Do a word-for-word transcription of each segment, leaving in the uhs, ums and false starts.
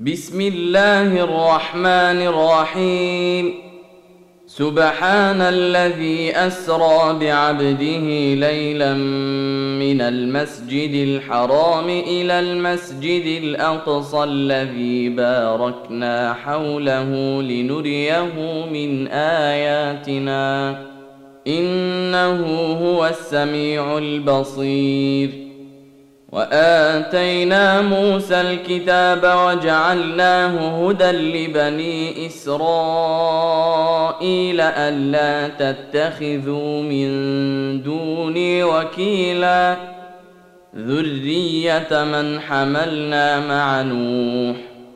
بسم الله الرحمن الرحيم. سبحان الذي أسرى بعبده ليلا من المسجد الحرام إلى المسجد الأقصى الذي باركنا حوله لنريه من آياتنا إنه هو السميع البصير. وآتينا موسى الكتاب وجعلناه هدى لبني إسرائيل ألا تتخذوا من دوني وكيلا ذرية من حملنا مع نوح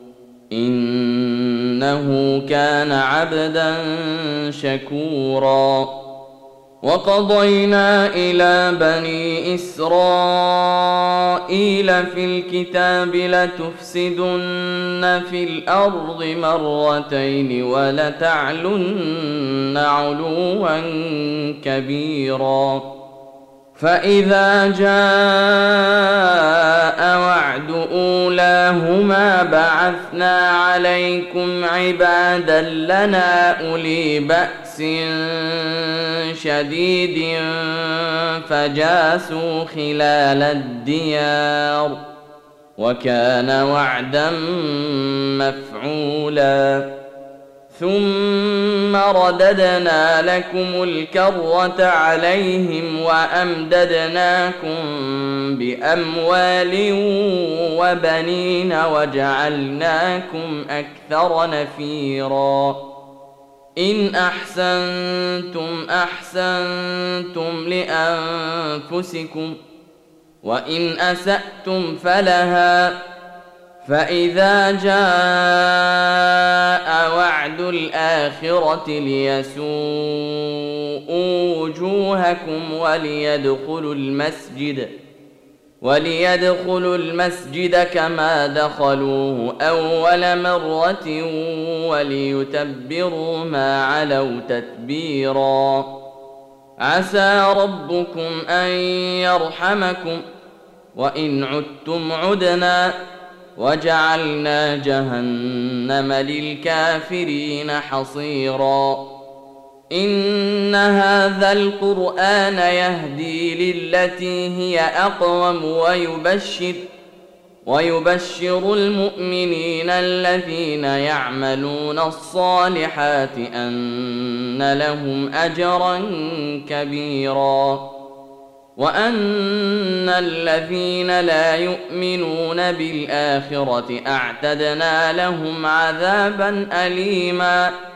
إنه كان عبدا شكورا. وقضينا إلى بني إسرائيل في الكتاب لتفسدن في الأرض مرتين ولتعلن علوا كبيرا. فإذا جاء وعد أولاهما بعثنا عليكم عبادا لنا أولي بأس شديد فجاسوا خلال الديار وكان وعدا مفعولا. ثم رددنا لكم الكرة عليهم وأمددناكم بأموال وبنين وجعلناكم أكثر نفيرا. إن أحسنتم أحسنتم لأنفسكم وإن أسأتم فلها. فإذا جاء وعد الآخرة ليسوءوا وجوهكم وليدخلوا المسجد وليدخلوا المسجد كما دخلوه أول مرة وليتبروا ما علوا تتبيرا. عسى ربكم أن يرحمكم وإن عدتم عدنا وجعلنا جهنم للكافرين حصيرا. إن هذا القرآن يهدي للتي هي أقوم ويبشر ويبشر المؤمنين الذين يعملون الصالحات أن لهم أجرا كبيرا وأن الذين لا يؤمنون بالآخرة أعتدنا لهم عذابا أليما.